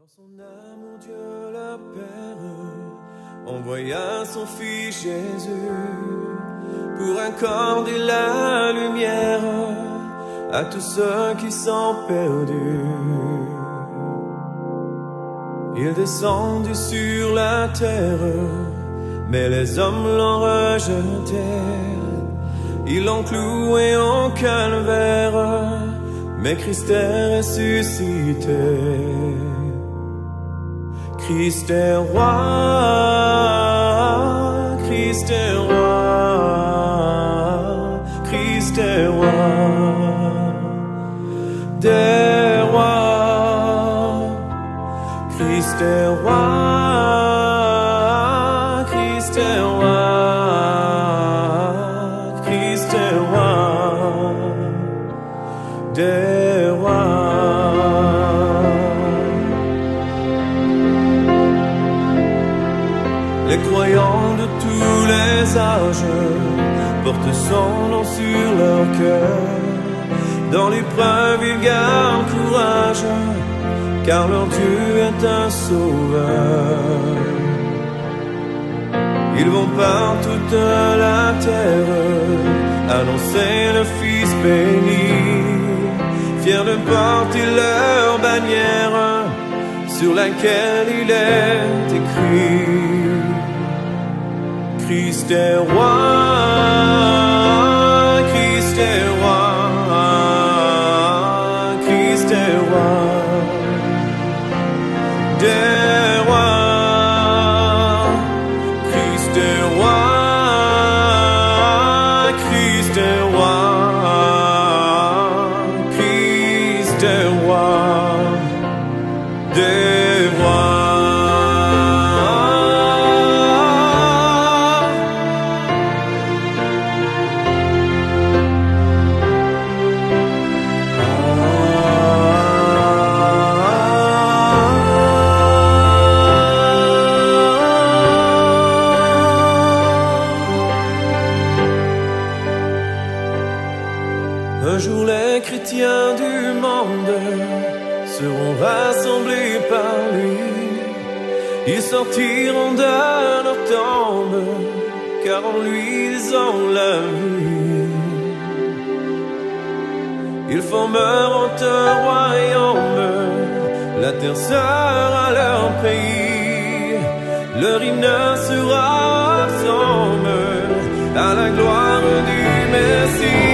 Dans son amour, Dieu le Père envoya son Fils Jésus pour accorder la lumière à tous ceux qui sont perdus. Il descendit sur la terre, mais les hommes l'ont rejeté. Ils l'ont cloué au calvaire, mais Christ est ressuscité. Christ est roi, Christ est roi, Christ est roi des rois. Christ est roi, Christ est roi, Christ est roi des rois. Les croyants de tous les âges portent son nom sur leur cœur. Dans l'épreuve, ils gardent courage, car leur Dieu est un sauveur. Ils vont par toute la terre annoncer le Fils béni, fiers de porter leur bannière sur laquelle il est écrit: Christ est roi, Christ est roi, Christ est roi des rois. Christ est roi, Christ est roi, Christ est roi des rois. Un jour les chrétiens du monde seront rassemblés par lui. Ils sortiront de leur tombe, car en lui ils ont la vie. Ils formeront un royaume, la terre sera leur pays. Leur hymne sera ensemble à la gloire du Messie.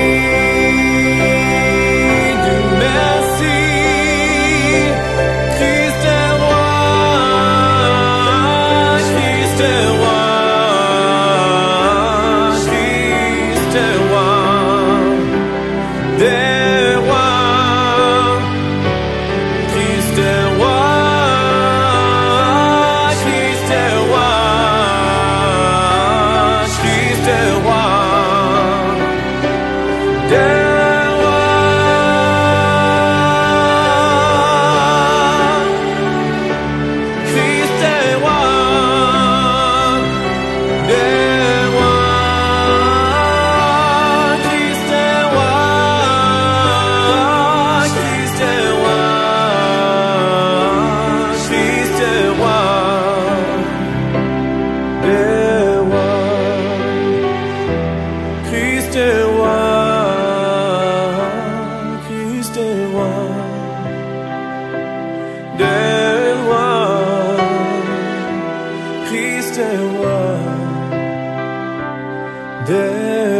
Christ est roi, Christ est roi des rois. Christ est roi des